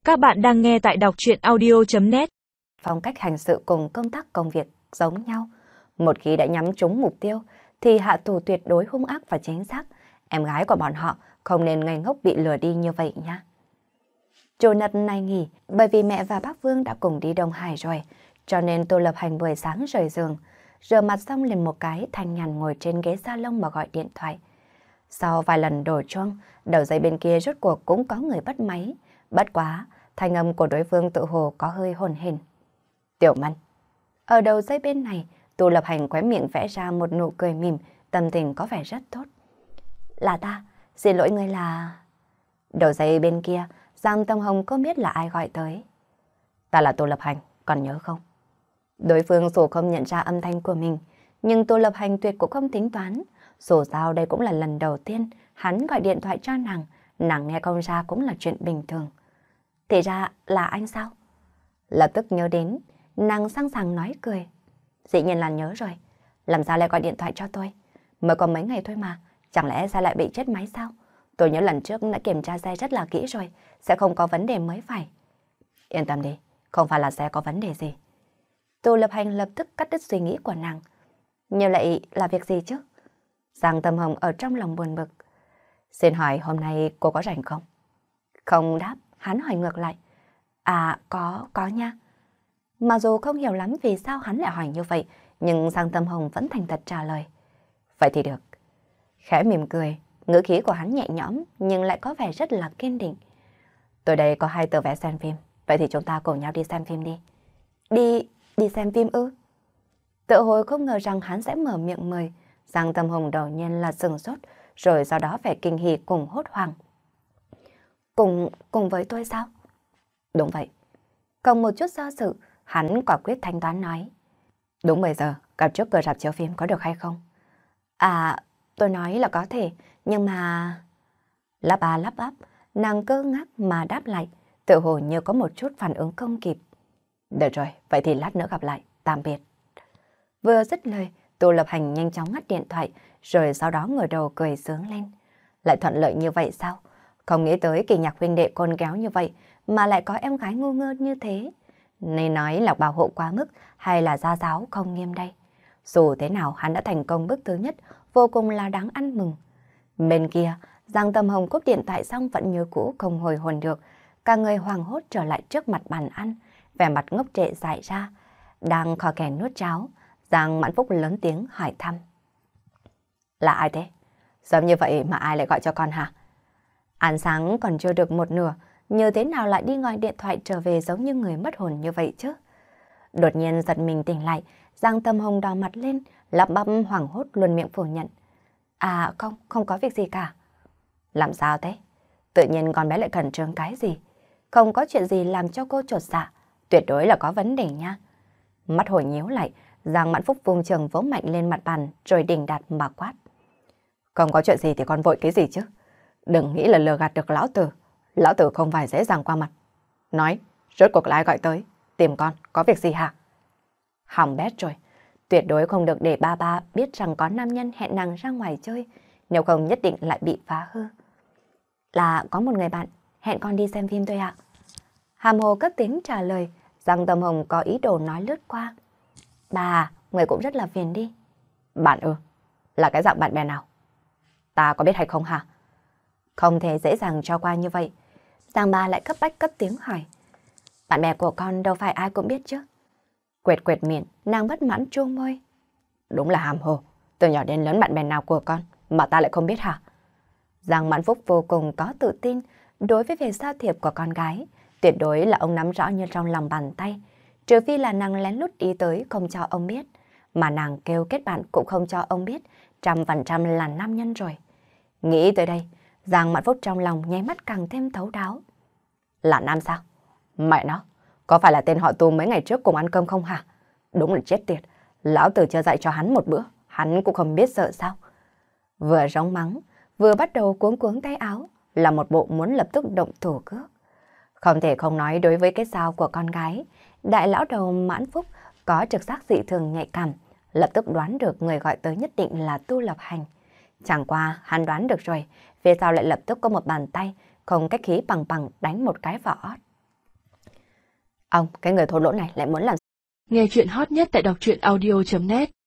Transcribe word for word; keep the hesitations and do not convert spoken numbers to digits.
Các bạn đang nghe tại đọc truyện audio chấm net. Phong cách hành sự cùng công tác công việc giống nhau. Một khi đã nhắm trúng mục tiêu thì hạ thủ tuyệt đối hung ác và chính xác. Em gái của bọn họ không nên ngây ngốc bị lừa đi như vậy nha. Chủ nhật này nghỉ bởi vì mẹ và bác Vương đã cùng đi Đông Hải rồi. Cho nên Tô Lập Hành buổi sáng rời giường, rửa mặt xong liền một cái thanh nhàn ngồi trên ghế salon mà gọi điện thoại. Sau vài lần đổ chuông, đầu dây bên kia rốt cuộc cũng có người bắt máy. Bất quá, thanh âm của đối phương tự hồ có hơi hồn hển. Tiểu Mân. Ở đầu dây bên này, Tô Lập Hành khóe miệng vẽ ra một nụ cười mỉm, tâm tình có vẻ rất tốt. Là ta, xin lỗi người là... Đầu dây bên kia, Giang Tâm Hồng không biết là ai gọi tới. Ta là Tô Lập Hành, còn nhớ không? Đối phương dù không nhận ra âm thanh của mình, nhưng Tô Lập Hành tuyệt cũng không tính toán. Dù sao đây cũng là lần đầu tiên hắn gọi điện thoại cho nàng, nàng nghe không ra cũng là chuyện bình thường. Thì ra là anh sao? Lập tức nhớ đến, nàng sẵn sàng nói cười. Dĩ nhiên là nhớ rồi, làm sao lại gọi điện thoại cho tôi? Mới có mấy ngày thôi mà, chẳng lẽ xe lại bị chết máy sao? Tôi nhớ lần trước đã kiểm tra xe rất là kỹ rồi, sẽ không có vấn đề mới phải. Yên tâm đi, không phải là xe có vấn đề gì. Tô Lập Hành lập tức cắt đứt suy nghĩ của nàng. Như vậy là việc gì chứ? Giang Tâm Hồng ở trong lòng buồn bực. Xin hỏi hôm nay cô có rảnh không? Không đáp, hắn hỏi ngược lại. À, có, có nha. Mà dù không hiểu lắm vì sao hắn lại hỏi như vậy, nhưng Giang Tâm Hồng vẫn thành thật trả lời. Vậy thì được. Khẽ mỉm cười, ngữ khí của hắn nhẹ nhõm nhưng lại có vẻ rất là kiên định. Tôi đây có hai tờ vé xem phim, vậy thì chúng ta cùng nhau đi xem phim đi. Đi, đi xem phim ư? Tự hồi không ngờ rằng hắn sẽ mở miệng mời. Giang Tâm Hồng đầu nhiên là sừng sốt, rồi sau đó vẻ kinh hỉ cùng hốt hoảng. Cùng, cùng với tôi sao? Đúng vậy. Không một chút do dự, hắn quả quyết thanh toán nói. Đúng bây giờ, gặp trước cửa rạp chiếu phim có được hay không? À, tôi nói là có thể, nhưng mà... Lắp ba lắp bắp, nàng cơ ngác mà đáp lại, tự hồ như có một chút phản ứng không kịp. Được rồi, vậy thì lát nữa gặp lại, tạm biệt. Vừa dứt lời, Tô Lập Hành nhanh chóng ngắt điện thoại, rồi sau đó ngửa đầu cười sướng lên. Lại thuận lợi như vậy sao? Không nghĩ tới Kỳ Nhạc huynh đệ côn kéo như vậy, mà lại có em gái ngu ngơ như thế. Nên nói là bảo hộ quá mức hay là gia giáo không nghiêm đây? Dù thế nào hắn đã thành công bước thứ nhất, vô cùng là đáng ăn mừng. Bên kia, Giang Tâm Hồng cúp điện thoại xong vẫn như cũ không hồi hồn được. Cả người hoàng hốt trở lại trước mặt bàn ăn, vẻ mặt ngốc trệ dại ra. Đang khò khè nuốt cháo, Giang Mãn Phúc lớn tiếng hỏi thăm. Là ai thế? Sớm như vậy mà ai lại gọi cho con hả? Ăn sáng còn chưa được một nửa, như thế nào lại đi gọi điện thoại trở về giống như người mất hồn như vậy chứ? Đột nhiên giật mình tỉnh lại, Giang Tâm Hồng đỏ mặt lên, lắp bắp hoảng hốt luôn miệng phủ nhận. À không, không có việc gì cả. Làm sao thế? Tự nhiên con bé lại khẩn trương cái gì? Không có chuyện gì làm cho cô chột dạ, tuyệt đối là có vấn đề nha. Mắt hồi nhíu lại, Giang Mãn Phúc vùng trường vỗ mạnh lên mặt bàn rồi đỉnh đạt mà quát. Không có chuyện gì thì con vội cái gì chứ? Đừng nghĩ là lừa gạt được lão tử. Lão tử không phải dễ dàng qua mặt. Nói, rốt cuộc là ai gọi tới? Tìm con, có việc gì hả? Hỏng bét rồi. Tuyệt đối không được để ba ba biết rằng có nam nhân hẹn nàng ra ngoài chơi. Nếu không nhất định lại bị phá hư. Là có một người bạn hẹn con đi xem phim thôi ạ. Hàm hồ cất tiếng trả lời. Giang Tâm Hồng có ý đồ nói lướt qua. Bà, người cũng rất là phiền đi. Bạn ư? Là cái dạng bạn bè nào? Ta có biết hay không hả? Không thể dễ dàng cho qua như vậy. Giang ba lại cấp bách cất tiếng hỏi. Bạn bè của con đâu phải ai cũng biết chứ. Quệt quệt miệng, nàng bất mãn chua môi. Đúng là hàm hồ. Từ nhỏ đến lớn bạn bè nào của con mà ta lại không biết hả? Giang Mãn Phúc vô cùng có tự tin đối với việc giao thiệp của con gái. Tuyệt đối là ông nắm rõ như trong lòng bàn tay. Trừ phi là nàng lén lút đi tới không cho ông biết. Mà nàng kêu kết bạn cũng không cho ông biết. Trăm phần trăm là nam nhân rồi. Nghĩ tới đây, Giang Mãn Phúc trong lòng nháy mắt càng thêm thấu đáo. Là nam sao? Mẹ nó, có phải là tên họ Tu mấy ngày trước cùng ăn cơm không hả? Đúng là chết tiệt. Lão tử chưa dạy cho hắn một bữa, hắn cũng không biết sợ sao. Vừa rống mắng, vừa bắt đầu cuống cuống tay áo, là một bộ muốn lập tức động thủ cướp. Không thể không nói đối với cái sao của con gái, đại lão đầu Mãn Phúc có trực giác dị thường nhạy cảm, lập tức đoán được người gọi tới nhất định là Tu Lập Hành. Chẳng qua hắn đoán được rồi, phía sau lại lập tức có một bàn tay không cách khí bằng bằng đánh một cái vào ót. Ông, cái người thô lỗ này lại muốn làm. Nghe chuyện hot nhất tại đọc truyện audio chấm net